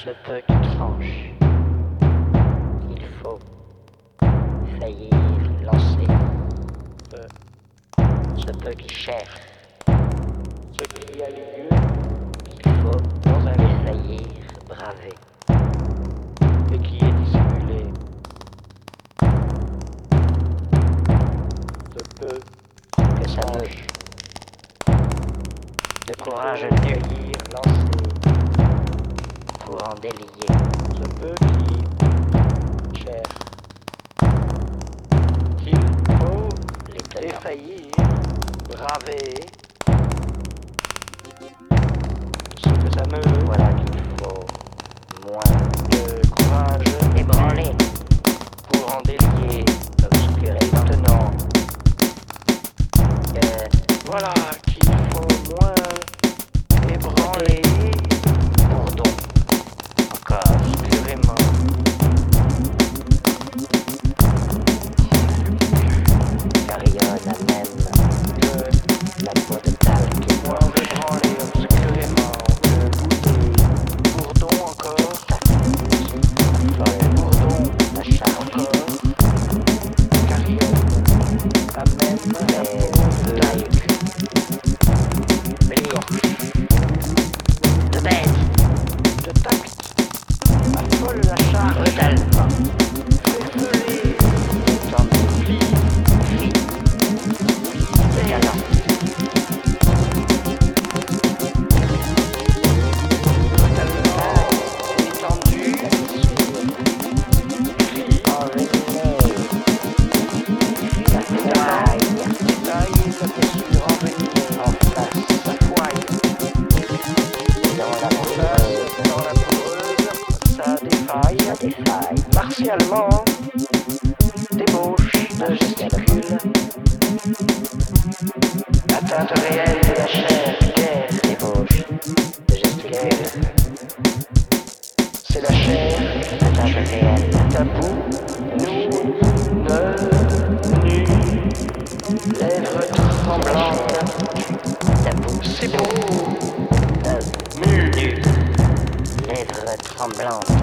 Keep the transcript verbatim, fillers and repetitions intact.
se peut qui tranche. Il faut faillir lancer. Se peut qui cherche. Ce qui a lieu, Il faut dans un faillir braver. et qui est dissimulé, se peut Que ça meut. De courage faillir nu lancer, pour en délier. se peut qui cherche, qu'il faut Les tenants. défaillir, braver, ce que ça me Voilà qu'il faut moins de courage ébranler pour en délier, obscurément maintenant. que Voilà qu'il faut moins ébranler, bourdon encore obscurément. carillonne à même Que la peau de talc moins ébranler obscurément, que goûter, bourdon encore, folle, bourdon la charge encore, carillonne, amène la et peau de taille, l'écorce, de bête, de tact, affole la charge, brutalement, fait feuler, étendue, plie, fuit, galant, brutalement, étendu, plie, envenimé, fuit la taille, taille la blessure envenimée, en face, la poigne, dans la place poudreuse, dans la poudreuse, ça défaille, la défaille, partiellement, débauche de gesticule, atteinte réelle de la chair, guerre, débauche, de gesticule, c'est la chair, attache réelle, tabou, nous, ne, nu, lèvres tremblantes, tabou, c'est beau, œuvre, nu, nu, lèvres tremblantes,